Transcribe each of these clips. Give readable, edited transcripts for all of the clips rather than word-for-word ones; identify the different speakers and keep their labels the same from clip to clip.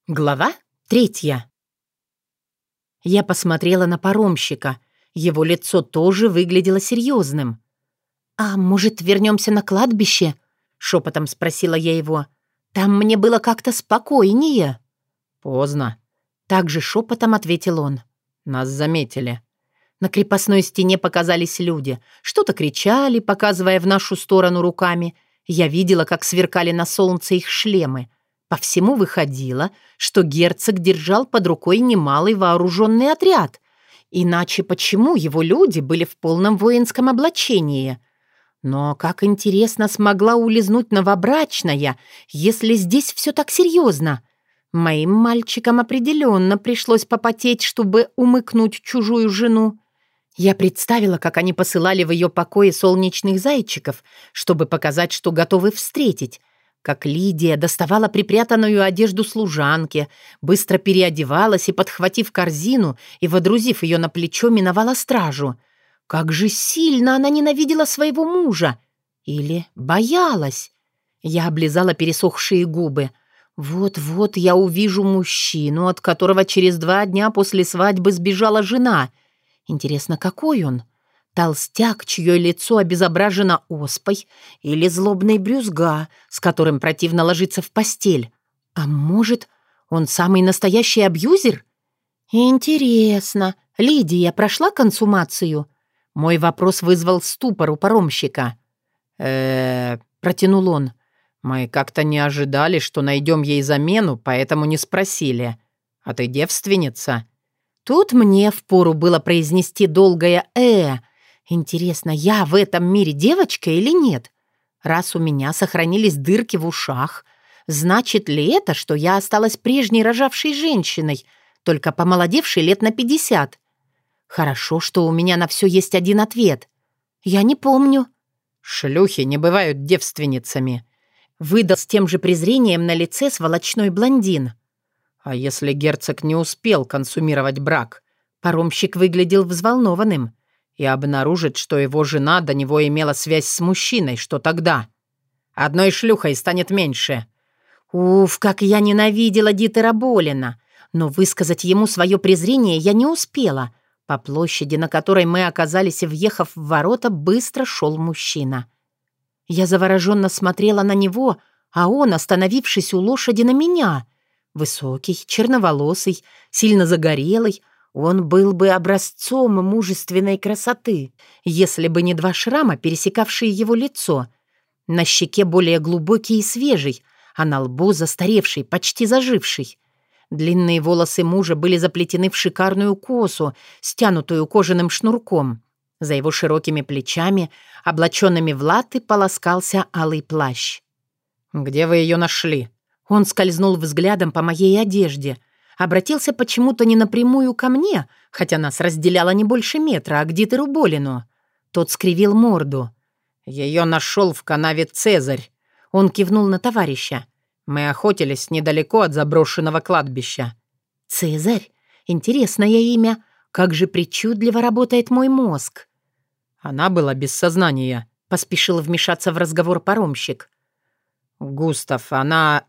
Speaker 1: Глава 3. Я посмотрела на паромщика. Его лицо тоже выглядело серьезным. «А может, вернемся на кладбище?» — шепотом спросила я его. «Там мне было как-то спокойнее».
Speaker 2: «Поздно»,
Speaker 1: — также шепотом ответил он.
Speaker 2: нас заметили.
Speaker 1: На крепостной стене показались люди. Что-то кричали, показывая в нашу сторону руками. Я видела, как сверкали на солнце их шлемы. По всему выходило, что герцог держал под рукой немалый вооруженный отряд. Иначе почему его люди были в полном воинском облачении? Но как интересно смогла улизнуть новобрачная, если здесь все так серьезно? Моим мальчикам определенно пришлось попотеть, чтобы умыкнуть чужую жену. Я представила, как они посылали в ее покое солнечных зайчиков, чтобы показать, что готовы встретить, как Лидия доставала припрятанную одежду служанки, быстро переодевалась и, подхватив корзину и водрузив ее на плечо, миновала стражу. Как же сильно она ненавидела своего мужа! Или боялась? Я облизала пересохшие губы. Вот-вот я увижу мужчину, от которого через 2 дня после свадьбы сбежала жена. Интересно, какой он? Толстяк, чье лицо обезображено оспой, или злобный брюзга, с которым противно ложиться в постель? А может, он самый настоящий абьюзер? Интересно, Лидия прошла консумацию? Мой вопрос вызвал ступор у паромщика. Протянул он.
Speaker 2: Мы как-то не ожидали, что найдем ей замену, поэтому не спросили. А ты девственница?»
Speaker 1: Тут мне впору было произнести долгое Интересно, я в этом мире девочка или нет? Раз у меня сохранились дырки в ушах, значит ли это, что я осталась прежней рожавшей женщиной, только помолодевшей лет на 50? Хорошо, что у меня на все есть один ответ. Я не помню.
Speaker 2: «Шлюхи не бывают девственницами»,
Speaker 1: — выдал с тем же презрением на лице сволочной блондин.
Speaker 2: «А если герцог не успел консумировать брак?»
Speaker 1: Паромщик выглядел взволнованным.
Speaker 2: «И обнаружит, что его жена до него имела связь с мужчиной, что тогда? Одной шлюхой станет меньше».
Speaker 1: Уф, как я ненавидела Дитера Болина! Но высказать ему свое презрение я не успела. По площади, на которой мы оказались, въехав в ворота, быстро шел мужчина. Я завороженно смотрела на него, а он, остановившись у лошади, на меня. Высокий, черноволосый, сильно загорелый, он был бы образцом мужественной красоты, если бы не 2 шрама, пересекавшие его лицо. На щеке более глубокий и свежий, а на лбу застаревший, почти заживший. Длинные волосы мужа были заплетены в шикарную косу, стянутую кожаным шнурком. За его широкими плечами, облаченными в латы, полоскался алый плащ.
Speaker 2: «Где вы ее нашли?»
Speaker 1: Он скользнул взглядом по моей одежде, обратился почему-то не напрямую ко мне, хотя нас разделяло не больше метра, а к Дитеру Болину. Тот скривил морду.
Speaker 2: «Ее нашел в канаве Цезарь».
Speaker 1: Он кивнул на товарища.
Speaker 2: «Мы охотились недалеко от заброшенного кладбища».
Speaker 1: «Цезарь? Интересное имя. Как же причудливо работает мой мозг».
Speaker 2: «Она была без сознания»,
Speaker 1: — поспешил вмешаться в разговор паромщик.
Speaker 2: «Густав, она...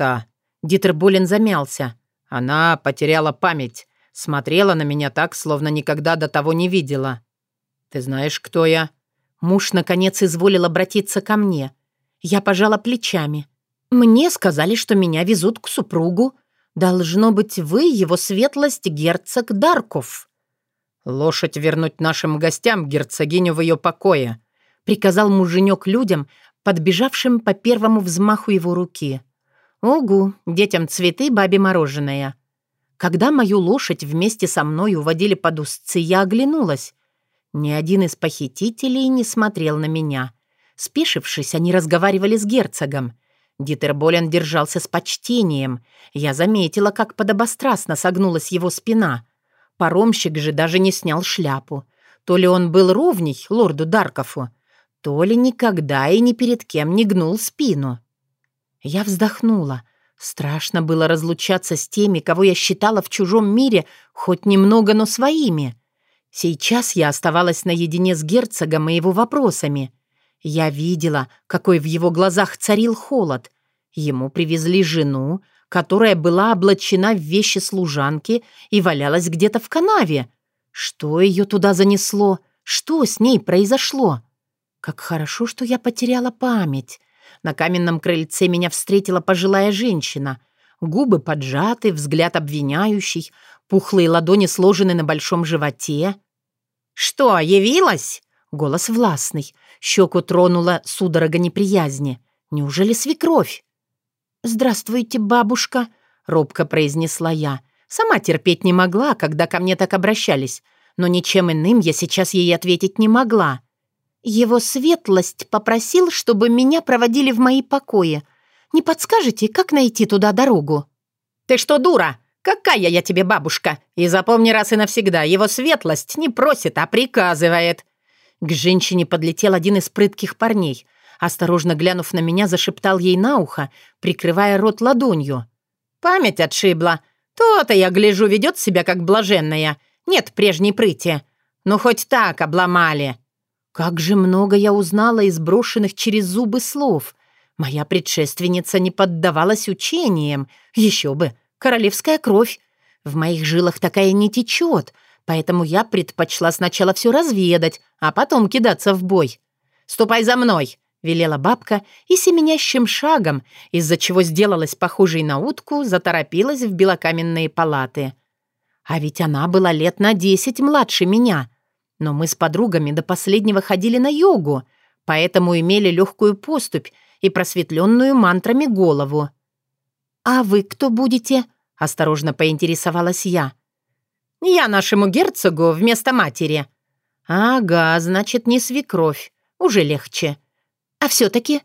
Speaker 1: Дитер Болин замялся.
Speaker 2: Она потеряла память. Смотрела на меня так, словно никогда до того не видела. Ты знаешь, кто я?»
Speaker 1: Муж, наконец, изволил обратиться ко мне. Я пожала плечами. «Мне сказали, что меня везут к супругу. Должно быть, вы, его светлость, герцог Дарков».
Speaker 2: «Лошадь вернуть нашим гостям, герцогиню в ее покое»,
Speaker 1: — приказал муженек людям, подбежавшим по первому взмаху его руки. «Огу, детям цветы, бабе мороженое». Когда мою лошадь вместе со мной уводили под узцы, я оглянулась. Ни один из похитителей не смотрел на меня. Спешившись, они разговаривали с герцогом. Дитер Болин держался с почтением. Я заметила, как подобострастно согнулась его спина. Паромщик же даже не снял шляпу. То ли он был ровней лорду Даркову, то ли никогда и ни перед кем не гнул спину. Я вздохнула. Страшно было разлучаться с теми, кого я считала в чужом мире хоть немного, но своими. Сейчас я оставалась наедине с герцогом и его вопросами. Я видела, какой в его глазах царил холод. Ему привезли жену, которая была облачена в вещи служанки и валялась где-то в канаве. Что ее туда занесло? Что с ней произошло? Как хорошо, что я потеряла память. На каменном крыльце меня встретила пожилая женщина. Губы поджаты, взгляд обвиняющий, пухлые ладони сложены на большом животе. «Что, явилась?» Голос властный. Щеку тронула судорога неприязни. Неужели свекровь? «Здравствуйте, бабушка», — робко произнесла я. Сама терпеть не могла, когда ко мне так обращались, но ничем иным я сейчас ей ответить не могла. «Его светлость попросил, чтобы меня проводили в мои покои. Не подскажете, как найти туда дорогу?»
Speaker 2: «Ты что, дура? Какая я тебе бабушка? И запомни раз и навсегда, его светлость не просит, а приказывает».
Speaker 1: К женщине подлетел один из прытких парней. Осторожно глянув на меня, зашептал ей на ухо, прикрывая рот ладонью.
Speaker 2: «Память отшибла. То-то, я гляжу, ведет себя как блаженная. Нет прежней прыти. Ну, хоть так обломали».
Speaker 1: Как же много я узнала из брошенных через зубы слов. Моя предшественница не поддавалась учениям. Еще бы, королевская кровь. В моих жилах такая не течет, поэтому я предпочла сначала все разведать, а потом кидаться в бой.
Speaker 2: «Ступай за мной», — велела бабка, и семенящим шагом, из-за чего сделалась похожей на утку, заторопилась в белокаменные палаты.
Speaker 1: А ведь она была лет на 10 младше меня. Но мы с подругами до последнего ходили на йогу, поэтому имели легкую поступь и просветленную мантрами голову. «А вы кто будете?» — осторожно поинтересовалась я.
Speaker 2: «Я нашему герцогу вместо матери».
Speaker 1: «Ага, значит, не свекровь. Уже легче. А все-таки...»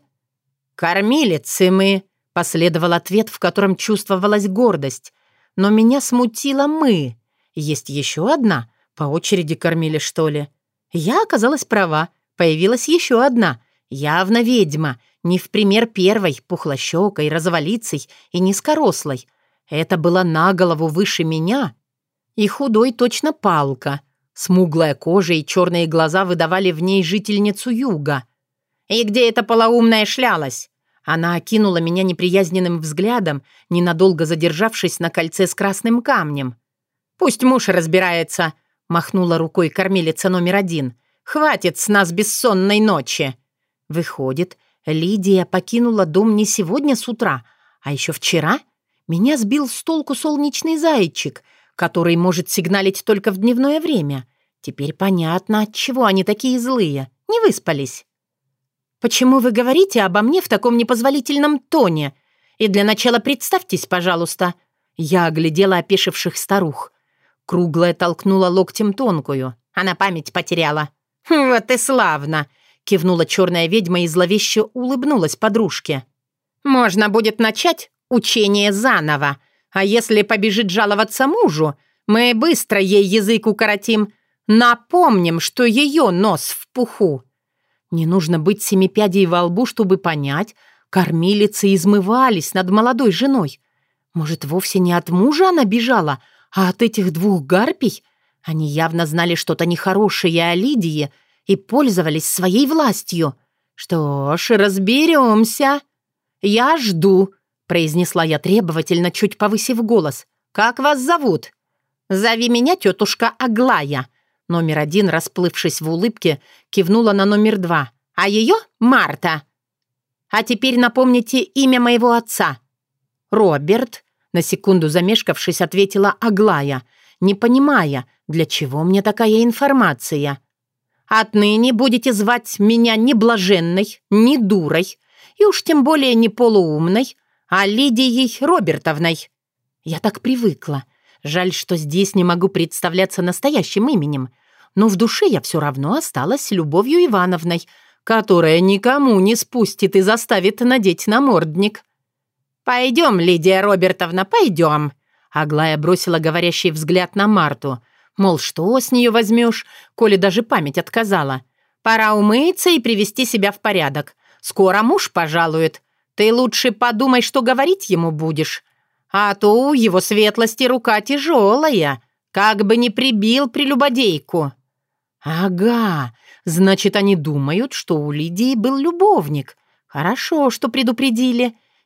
Speaker 2: «Кормилицы мы»,
Speaker 1: — последовал ответ, в котором чувствовалась гордость. Но меня смутило «мы». Есть еще одна. По очереди кормили, что ли? Я оказалась права. Появилась еще одна. Явно ведьма. Не в пример первой, пухлощекой, розоволицей и низкорослой. Это была на голову выше меня. И худой точно палка. Смуглая кожа и черные глаза выдавали в ней жительницу юга.
Speaker 2: «И где эта полоумная шлялась?»
Speaker 1: Она окинула меня неприязненным взглядом, ненадолго задержавшись на кольце с красным камнем.
Speaker 2: «Пусть муж разбирается», — махнула рукой кормилица номер 1. «Хватит с нас бессонной ночи».
Speaker 1: Выходит, Лидия покинула дом не сегодня с утра, а еще вчера. Меня сбил с толку солнечный зайчик, который может сигналить только в дневное время. Теперь понятно, отчего они такие злые. Не выспались. «Почему вы говорите обо мне в таком непозволительном тоне? И для начала представьтесь, пожалуйста». Я оглядела опешивших старух. Круглая толкнула локтем тонкую. Она память потеряла.
Speaker 2: «Вот и славно!»
Speaker 1: — кивнула черная ведьма и зловеще улыбнулась подружке.
Speaker 2: «Можно будет начать учение заново. А если побежит жаловаться мужу, мы быстро ей язык укоротим. Напомним, что ее нос в пуху».
Speaker 1: Не нужно быть семипядей во лбу, чтобы понять, кормилицы измывались над молодой женой. Может, вовсе не от мужа она бежала, а от этих двух гарпий? Они явно знали что-то нехорошее о Лидии и пользовались своей властью. Что ж, разберемся. «Я жду», — произнесла я требовательно, чуть повысив голос. «Как вас зовут?»
Speaker 2: «Зови меня тетушка Аглая».
Speaker 1: Номер 1, расплывшись в улыбке, кивнула на номер 2. «А ее Марта». «А теперь напомните имя моего отца». «Роберт», — на секунду замешкавшись, ответила Аглая, не понимая, для чего мне такая информация. «Отныне будете звать меня не блаженной, не дурой, и уж тем более не полуумной, а Лидией Робертовной». Я так привыкла. Жаль, что здесь не могу представляться настоящим именем, но в душе я все равно осталась Любовью Ивановной, которая никому не спустит и заставит надеть намордник.
Speaker 2: «Пойдем, Лидия Робертовна, пойдем», —
Speaker 1: Аглая бросила говорящий взгляд на Марту, мол, что с нее возьмешь, коли даже память отказала.
Speaker 2: «Пора умыться и привести себя в порядок. Скоро муж пожалует. Ты лучше подумай, что говорить ему будешь. А то у его светлости рука тяжелая, как бы не прибил прелюбодейку».
Speaker 1: «Ага, значит, они думают, что у Лидии был любовник. Хорошо, что предупредили.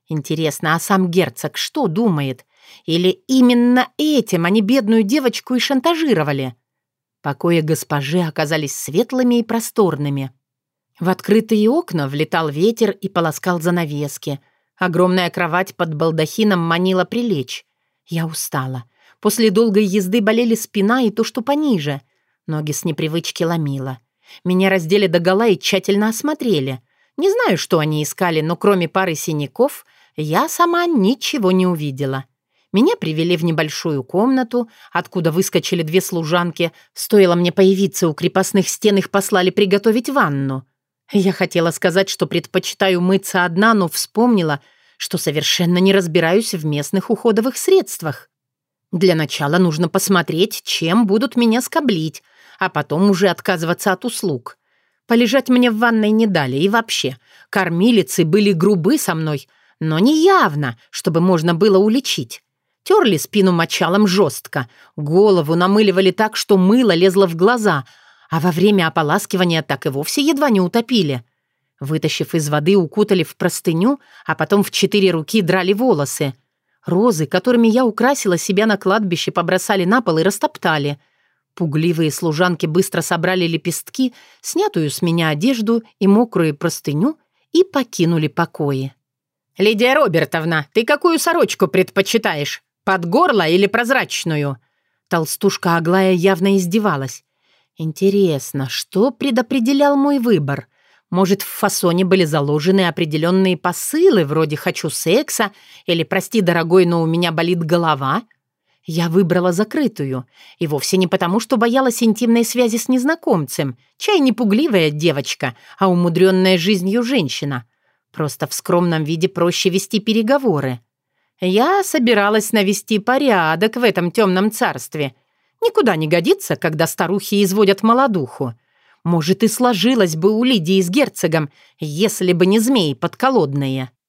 Speaker 1: Интересно, а сам герцог что думает? Или именно этим они бедную девочку и шантажировали? Покои госпожи оказались светлыми и просторными. В открытые окна влетал ветер и полоскал занавески. Огромная кровать под балдахином манила прилечь. Я устала. После долгой езды болели спина и то, что пониже. Ноги с непривычки ломило. Меня раздели догола и тщательно осмотрели. Не знаю, что они искали, но кроме пары синяков я сама ничего не увидела. Меня привели в небольшую комнату, откуда выскочили 2 служанки. Стоило мне появиться у крепостных стен, их послали приготовить ванну. Я хотела сказать, что предпочитаю мыться одна, но вспомнила, что совершенно не разбираюсь в местных уходовых средствах. Для начала нужно посмотреть, чем будут меня скоблить, а потом уже отказываться от услуг. Полежать мне в ванной не дали, и вообще, кормилицы были грубы со мной, но не явно, чтобы можно было уличить. Терли спину мочалом жестко, голову намыливали так, что мыло лезло в глаза, а во время ополаскивания так и вовсе едва не утопили. Вытащив из воды, укутали в простыню, а потом в 4 руки драли волосы. Розы, которыми я украсила себя на кладбище, побросали на пол и растоптали. Пугливые служанки быстро собрали лепестки, снятую с меня одежду и мокрую простыню и покинули покои. «Лидия Робертовна, ты какую сорочку предпочитаешь? Под горло или прозрачную?» Толстушка Аглая явно издевалась. «Интересно, что предопределял мой выбор? Может, в фасоне были заложены определенные посылы, вроде «хочу секса» или «прости, дорогой, но у меня болит голова»?» Я выбрала закрытую, и вовсе не потому, что боялась интимной связи с незнакомцем. Чай не пугливая девочка, а умудренная жизнью женщина. Просто в скромном виде проще вести переговоры. Я собиралась навести порядок в этом темном царстве. Никуда не годится, когда старухи изводят молодуху. Может, и сложилось бы у Лидии с герцогом, если бы не змеи подколодные.